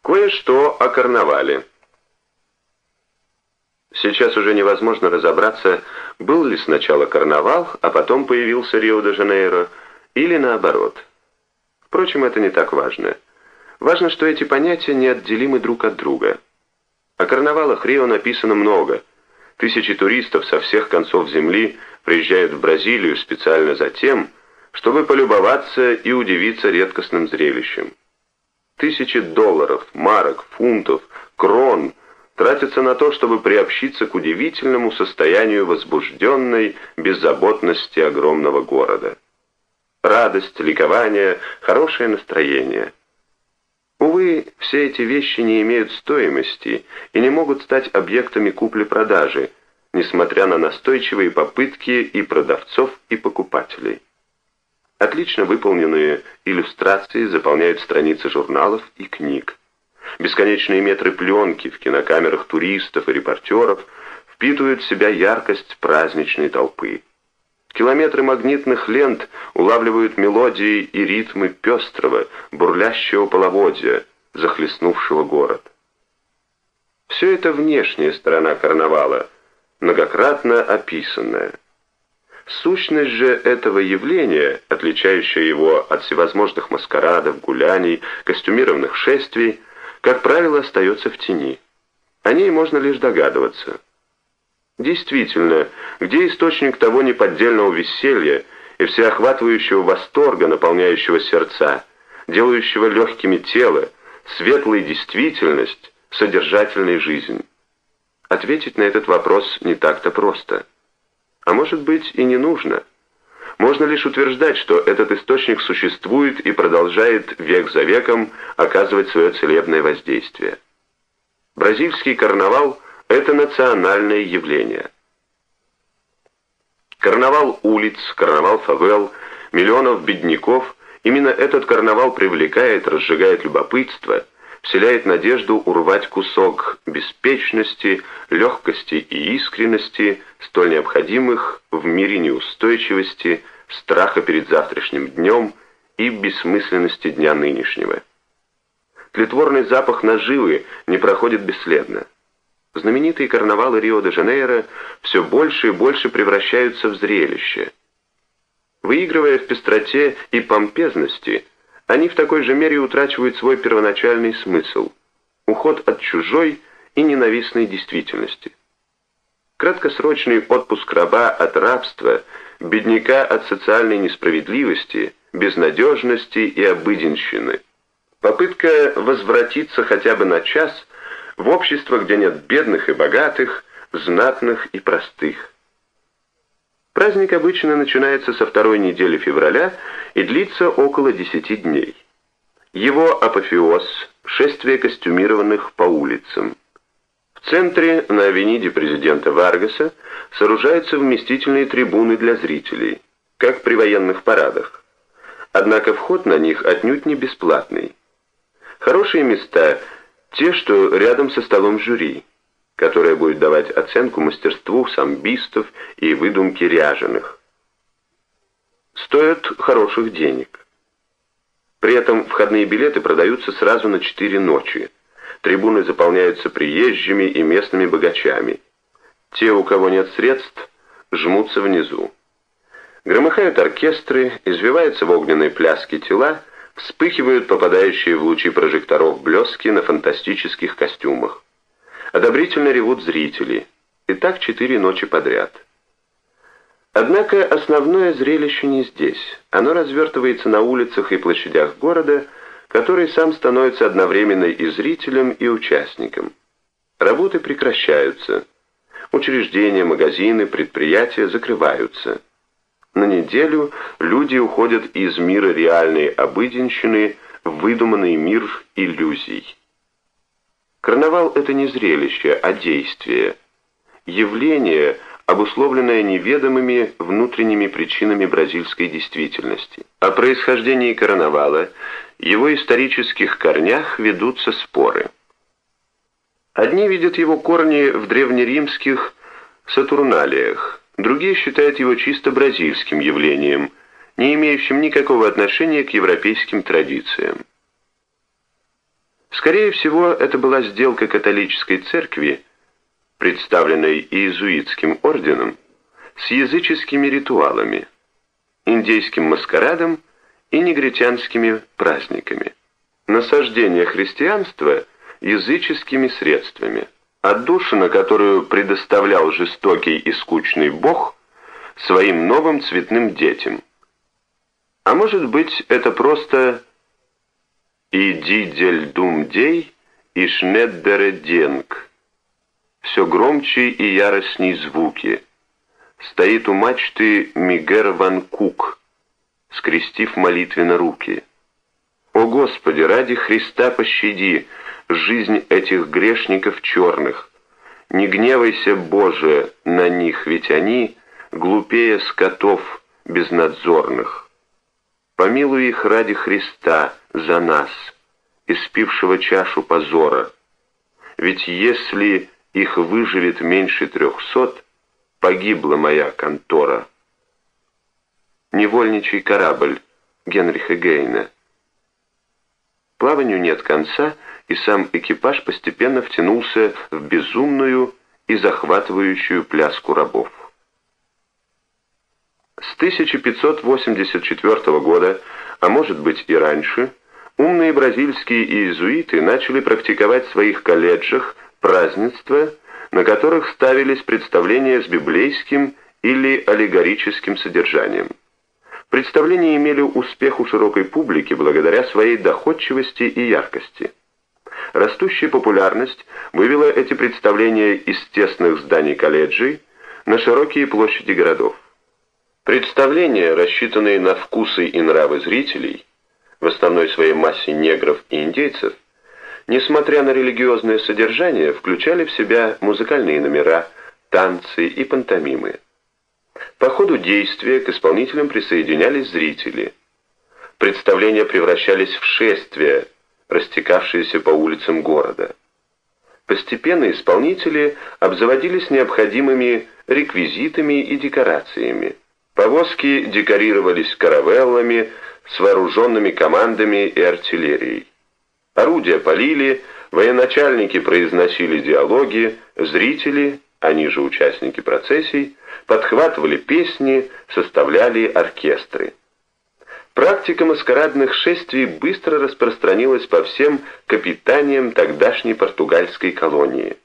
Кое-что о карнавале. Сейчас уже невозможно разобраться, был ли сначала карнавал, а потом появился Рио-де-Жанейро, или наоборот. Впрочем, это не так важно. Важно, что эти понятия неотделимы друг от друга. О карнавалах Рио написано много. Тысячи туристов со всех концов земли приезжают в Бразилию специально за тем, чтобы полюбоваться и удивиться редкостным зрелищем. Тысячи долларов, марок, фунтов, крон тратятся на то, чтобы приобщиться к удивительному состоянию возбужденной беззаботности огромного города. Радость, ликование, хорошее настроение. Увы, все эти вещи не имеют стоимости и не могут стать объектами купли-продажи, несмотря на настойчивые попытки и продавцов, и покупателей. Отлично выполненные иллюстрации заполняют страницы журналов и книг. Бесконечные метры пленки в кинокамерах туристов и репортеров впитывают в себя яркость праздничной толпы. Километры магнитных лент улавливают мелодии и ритмы пестрого, бурлящего половодья, захлестнувшего город. Все это внешняя сторона карнавала, многократно описанная. Сущность же этого явления, отличающая его от всевозможных маскарадов, гуляний, костюмированных шествий, как правило, остается в тени. О ней можно лишь догадываться. Действительно, где источник того неподдельного веселья и всеохватывающего восторга, наполняющего сердца, делающего легкими тело, светлой действительность, содержательной жизнь? Ответить на этот вопрос не так-то просто. А может быть и не нужно. Можно лишь утверждать, что этот источник существует и продолжает век за веком оказывать свое целебное воздействие. Бразильский карнавал – это национальное явление. Карнавал улиц, карнавал фавел, миллионов бедняков – именно этот карнавал привлекает, разжигает любопытство, вселяет надежду урвать кусок беспечности, легкости и искренности, столь необходимых в мире неустойчивости, страха перед завтрашним днем и бессмысленности дня нынешнего. Тлетворный запах наживы не проходит бесследно. Знаменитые карнавалы Рио-де-Жанейро все больше и больше превращаются в зрелище. Выигрывая в пестроте и помпезности, они в такой же мере утрачивают свой первоначальный смысл – уход от чужой и ненавистной действительности. Краткосрочный отпуск раба от рабства, бедняка от социальной несправедливости, безнадежности и обыденщины. Попытка возвратиться хотя бы на час в общество, где нет бедных и богатых, знатных и простых. Праздник обычно начинается со второй недели февраля и длится около 10 дней. Его апофеоз – шествие костюмированных по улицам. В центре, на авениде президента Варгаса, сооружаются вместительные трибуны для зрителей, как при военных парадах. Однако вход на них отнюдь не бесплатный. Хорошие места – те, что рядом со столом жюри, которое будет давать оценку мастерству самбистов и выдумке ряженых. Стоят хороших денег. При этом входные билеты продаются сразу на 4 ночи. Трибуны заполняются приезжими и местными богачами. Те, у кого нет средств, жмутся внизу. Громыхают оркестры, извиваются в огненной пляске тела, вспыхивают попадающие в лучи прожекторов блески на фантастических костюмах. Одобрительно ревут зрители. И так 4 ночи подряд. Однако основное зрелище не здесь. Оно развертывается на улицах и площадях города, который сам становится одновременно и зрителем, и участником. Работы прекращаются. Учреждения, магазины, предприятия закрываются. На неделю люди уходят из мира реальной обыденщины в выдуманный мир иллюзий. Карнавал – это не зрелище, а действие. Явление, обусловленное неведомыми внутренними причинами бразильской действительности. О происхождении карнавала, его исторических корнях ведутся споры. Одни видят его корни в древнеримских сатурналиях, другие считают его чисто бразильским явлением, не имеющим никакого отношения к европейским традициям. С Скорее всего, это была сделка католической церкви, представленной иезуитским орденом, с языческими ритуалами, индейским маскарадом и негритянскими праздниками. Насаждение христианства языческими средствами, отдушина, которую предоставлял жестокий и скучный Бог своим новым цветным детям. А может быть, это просто «Иди дель дум дей и шнеддере денг». Все громче и яростней звуки. Стоит у мачты Мигер Ван Кук, скрестив молитвенно руки. «О Господи, ради Христа пощади жизнь этих грешников черных! Не гневайся, Боже, на них, ведь они глупее скотов безнадзорных. Помилуй их ради Христа за нас, испившего чашу позора. Ведь если их выживет меньше 300, погибла моя контора». «Невольничий корабль» Генриха Гейна. Плаванию нет конца, и сам экипаж постепенно втянулся в безумную и захватывающую пляску рабов. С 1584 года, а может быть и раньше, умные бразильские иезуиты начали практиковать в своих колледжах празднества, на которых ставились представления с библейским или аллегорическим содержанием. Представления имели успех у широкой публики благодаря своей доходчивости и яркости. Растущая популярность вывела эти представления из тесных зданий колледжей на широкие площади городов. Представления, рассчитанные на вкусы и нравы зрителей, в основной своей массе негров и индейцев, несмотря на религиозное содержание, включали в себя музыкальные номера, танцы и пантомимы. По ходу действия к исполнителям присоединялись зрители. Представления превращались в шествия, растекавшиеся по улицам города. Постепенно исполнители обзаводились необходимыми реквизитами и декорациями. Повозки декорировались каравеллами с вооруженными командами и артиллерией. Орудия палили, военачальники произносили диалоги, зрители, они же участники процессий, подхватывали песни, составляли оркестры. Практика маскарадных шествий быстро распространилась по всем капитаниям тогдашней португальской колонии.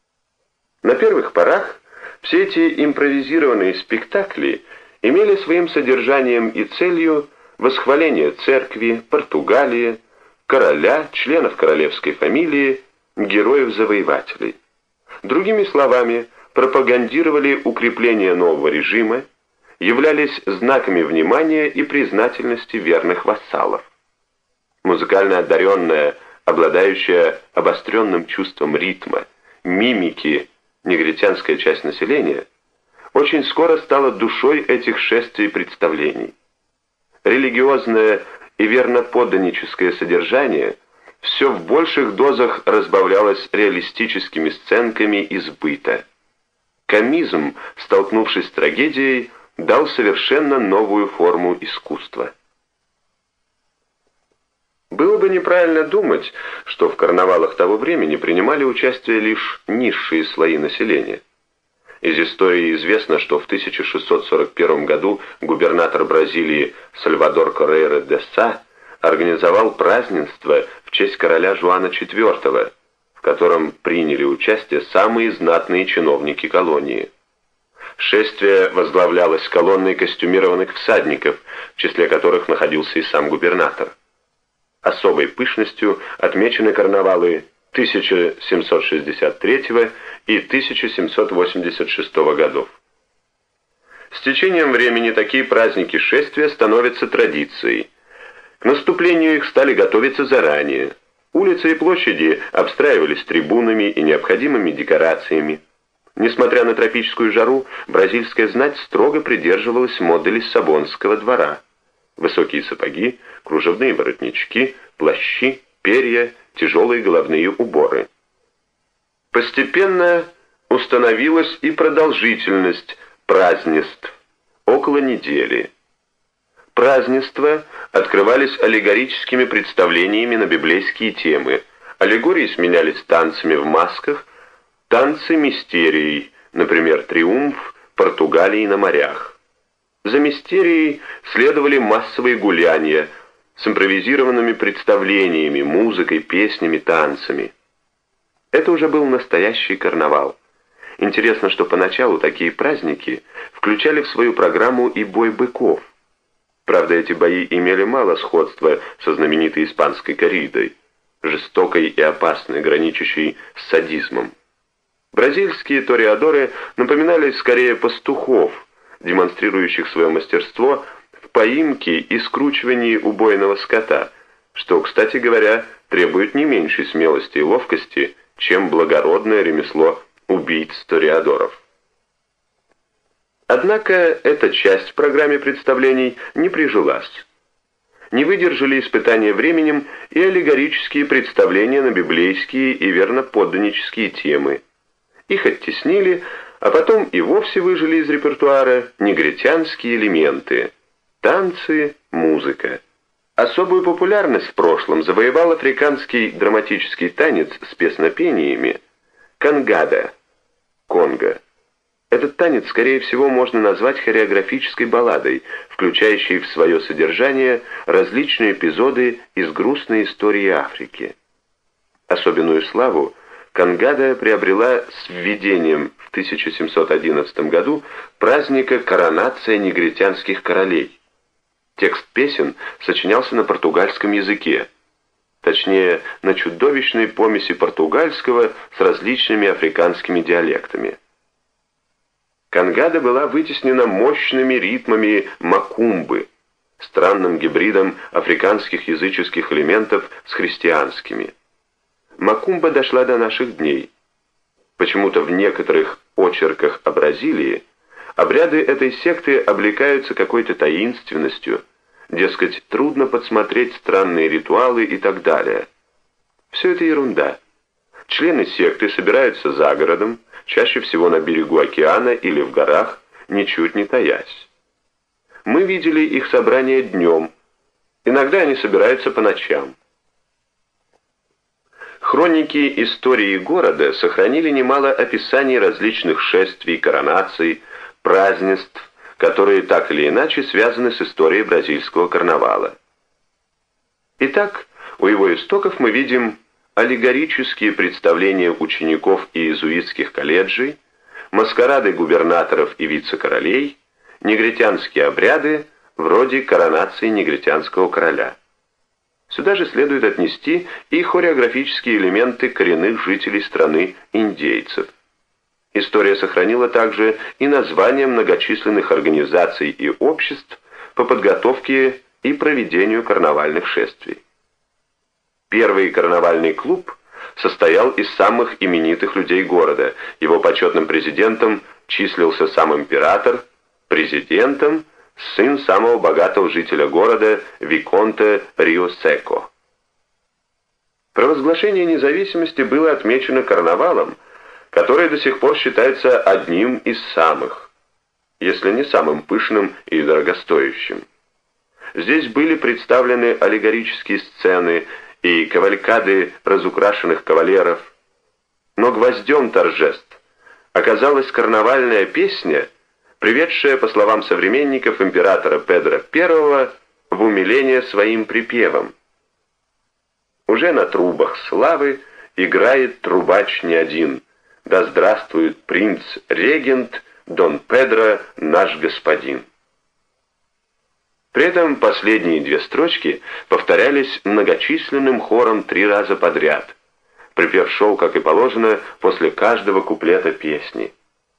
На первых порах все эти импровизированные спектакли имели своим содержанием и целью восхваление церкви, Португалии, короля, членов королевской фамилии, героев-завоевателей. Другими словами, пропагандировали укрепление нового режима, являлись знаками внимания и признательности верных вассалов. Музыкально одаренная, обладающая обостренным чувством ритма, мимики, негритянская часть населения, очень скоро стала душой этих шествий и представлений. Религиозное и верноподданническое содержание все в больших дозах разбавлялось реалистическими сценками из быта. Комизм, столкнувшись с трагедией, дал совершенно новую форму искусства. Было бы неправильно думать, что в карнавалах того времени принимали участие лишь низшие слои населения. Из истории известно, что в 1641 году губернатор Бразилии Сальвадор Коррейра де Са организовал празднество в честь короля Жуана IV, в котором приняли участие самые знатные чиновники колонии. Шествие возглавлялось колонной костюмированных всадников, в числе которых находился и сам губернатор. Особой пышностью отмечены карнавалы 1763 и 1786 годов. С течением времени такие праздники шествия становятся традицией. К наступлению их стали готовиться заранее. Улицы и площади обстраивались трибунами и необходимыми декорациями. Несмотря на тропическую жару, бразильская знать строго придерживалась моды Лиссабонского двора. Высокие сапоги, кружевные воротнички, плащи, перья, тяжелые головные уборы. Постепенно установилась и продолжительность празднеств, около недели. Празднества открывались аллегорическими представлениями на библейские темы, Аллегории сменялись танцами в масках, танцы мистерией, например, триумф Португалии на морях. За мистерией следовали массовые гуляния с импровизированными представлениями, музыкой, песнями, танцами. Это уже был настоящий карнавал. Интересно, что поначалу такие праздники включали в свою программу и бой быков. Правда, эти бои имели мало сходства со знаменитой испанской корридой, жестокой и опасной, граничащей с садизмом. Бразильские тореадоры напоминали скорее пастухов, демонстрирующих свое мастерство в поимке и скручивании убойного скота, что, кстати говоря, требует не меньшей смелости и ловкости, чем благородное ремесло убийц-тореадоров. Однако эта часть в программе представлений не прижилась. Не выдержали испытания временем и аллегорические представления на библейские и верноподданнические темы. Их оттеснили, а потом и вовсе выжили из репертуара негритянские элементы – танцы, музыка. Особую популярность в прошлом завоевал африканский драматический танец с песнопениями «Кангада» – «Конго». Этот танец, скорее всего, можно назвать хореографической балладой, включающей в свое содержание различные эпизоды из грустной истории Африки. Особенную славу Кангада приобрела с введением в 1711 году праздника «Коронация негритянских королей». Текст песен сочинялся на португальском языке, точнее, на чудовищной помеси португальского с различными африканскими диалектами. Кангада была вытеснена мощными ритмами макумбы, странным гибридом африканских языческих элементов с христианскими. Макумба дошла до наших дней. Почему-то в некоторых очерках о Бразилии обряды этой секты облекаются какой-то таинственностью, дескать, трудно подсмотреть странные ритуалы и так далее. Все это ерунда. Члены секты собираются за городом, чаще всего на берегу океана или в горах, ничуть не таясь. Мы видели их собрания днем, иногда они собираются по ночам. Хроники истории города сохранили немало описаний различных шествий, коронаций, празднеств, которые так или иначе связаны с историей бразильского карнавала. Итак, у его истоков мы видим аллегорические представления учеников иезуитских колледжей, маскарады губернаторов и вице-королей, негритянские обряды, вроде коронации негритянского короля. Сюда же следует отнести и хореографические элементы коренных жителей страны индейцев. История сохранила также и названия многочисленных организаций и обществ по подготовке и проведению карнавальных шествий. Первый карнавальный клуб состоял из самых именитых людей города. Его почетным президентом числился сам император, президентом сын самого богатого жителя города Виконте Рио-Секо. Провозглашение независимости было отмечено карнавалом, который до сих пор считается одним из самых, если не самым пышным и дорогостоящим. Здесь были представлены аллегорические сцены и кавалькады разукрашенных кавалеров, но гвоздем торжеств оказалась карнавальная песня, приведшая, по словам современников императора Педро I, в умиление своим припевом. Уже на трубах славы играет трубач не один, да здравствует принц-регент Дон Педро наш господин. При этом последние две строчки повторялись многочисленным хором 3 раза подряд. Припев шел, как и положено, после каждого куплета песни.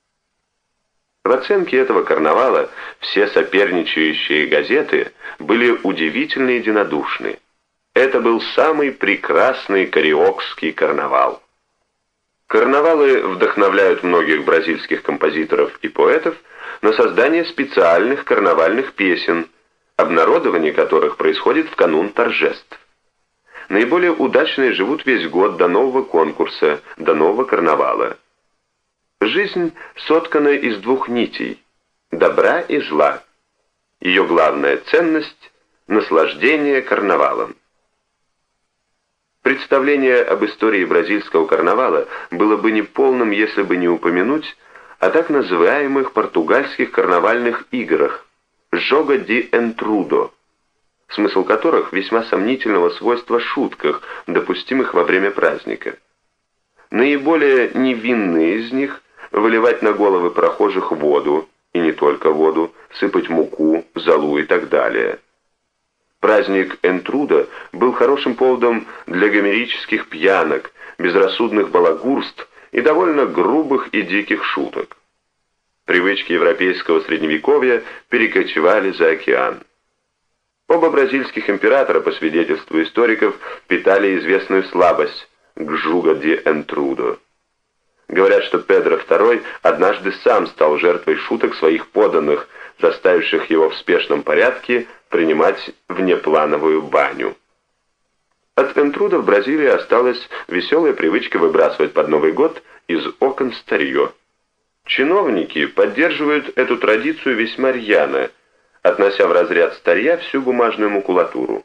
В оценке этого карнавала все соперничающие газеты были удивительно единодушны. Это был самый прекрасный кариокский карнавал. Карнавалы вдохновляют многих бразильских композиторов и поэтов на создание специальных карнавальных песен, обнародование которых происходит в канун торжеств. Наиболее удачные живут весь год до нового конкурса, до нового карнавала. Жизнь соткана из 2 нитей – добра и зла. Ее главная ценность – наслаждение карнавалом. Представление об истории бразильского карнавала было бы неполным, если бы не упомянуть о так называемых португальских карнавальных играх «Jogo de Entrudo», смысл которых весьма сомнительного свойства шутках, допустимых во время праздника. Наиболее невинные из них – выливать на головы прохожих воду, и не только воду, сыпать муку, золу и так далее. Праздник Энтруда был хорошим поводом для гомерических пьянок, безрассудных балагурств и довольно грубых и диких шуток. Привычки европейского средневековья перекочевали за океан. Оба бразильских императора, по свидетельству историков, питали известную слабость к «Jogo de Entrudo». Говорят, что Педро II однажды сам стал жертвой шуток своих подданных, заставивших его в спешном порядке принимать внеплановую баню. От Энтруда в Бразилии осталась веселая привычка выбрасывать под Новый год из окон старье. Чиновники поддерживают эту традицию весьма рьяно, относя в разряд старья всю бумажную макулатуру.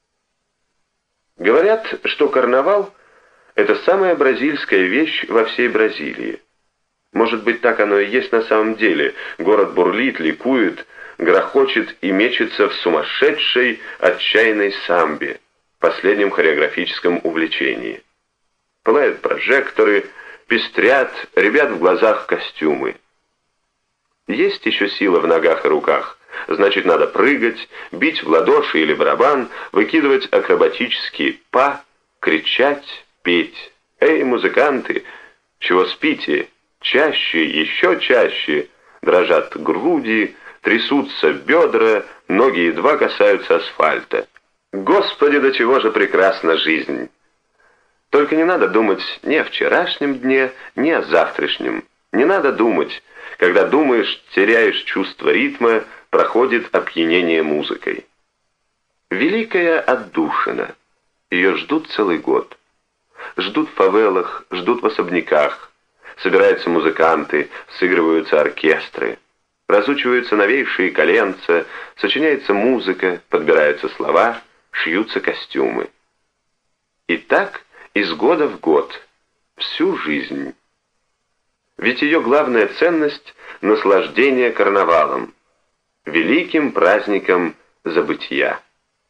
Говорят, что карнавал – это самая бразильская вещь во всей Бразилии. Может быть, так оно и есть на самом деле. Город бурлит, ликует, грохочет и мечется в сумасшедшей, отчаянной самбе, последнем хореографическом увлечении. Пылают прожекторы, пестрят, ребят в глазах костюмы. Есть еще сила в ногах и руках. Значит, надо прыгать, бить в ладоши или барабан, выкидывать акробатические па, кричать, петь. «Эй, музыканты, чего спите? Чаще, еще чаще!» Дрожат груди, трясутся бедра, ноги едва касаются асфальта. Господи, до чего же прекрасна жизнь! Только не надо думать ни о вчерашнем дне, ни о завтрашнем. Не надо думать. Когда думаешь, теряешь чувство ритма, проходит опьянение музыкой. Великая отдушина. Ее ждут целый год. Ждут в фавелах, ждут в особняках. Собираются музыканты, сыгрываются оркестры. Разучиваются новейшие коленца, сочиняется музыка, подбираются слова, шьются костюмы. И так из года в год, всю жизнь. Ведь ее главная ценность – наслаждение карнавалом, великим праздником забытия.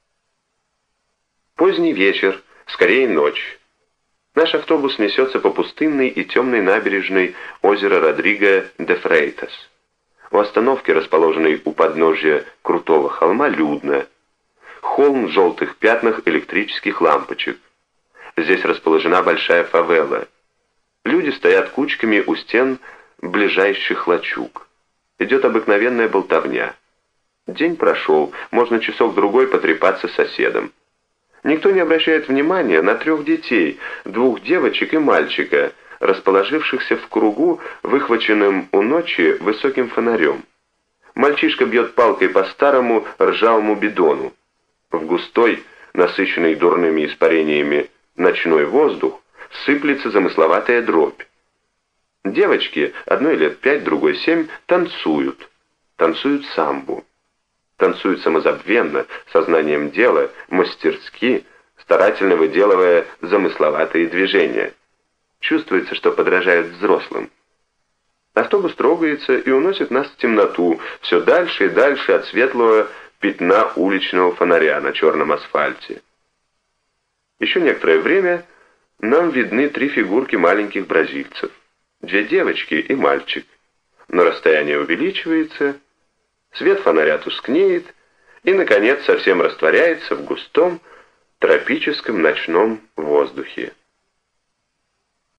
Поздний вечер, скорее ночь. Наш автобус несется по пустынной и темной набережной озера Родриго де Фрейтас. У остановки, расположенной у подножья крутого холма, людно. Холм в желтых пятнах электрических лампочек. Здесь расположена большая фавела. Люди стоят кучками у стен ближайших лачуг. Идет обыкновенная болтовня. День прошел, можно часок-другой потрепаться с соседом. Никто не обращает внимания на 3 детей, 2 девочек и мальчика, расположившихся в кругу, выхваченным у ночи высоким фонарем. Мальчишка бьет палкой по старому ржавому бидону. В густой, насыщенный дурными испарениями ночной воздух, сыплется замысловатая дробь. Девочки, одной лет 5, другой 7, танцуют самбу. Танцуют самозабвенно, сознанием дела, мастерски, старательно выделывая замысловатые движения. Чувствуется, что подражают взрослым. Автобус трогается и уносит нас в темноту, все дальше и дальше от светлого пятна уличного фонаря на черном асфальте. Еще некоторое время нам видны 3 фигурки маленьких бразильцев. 2 девочки и мальчик. Но расстояние увеличивается, свет фонаря тускнеет и, наконец, совсем растворяется в густом тропическом ночном воздухе.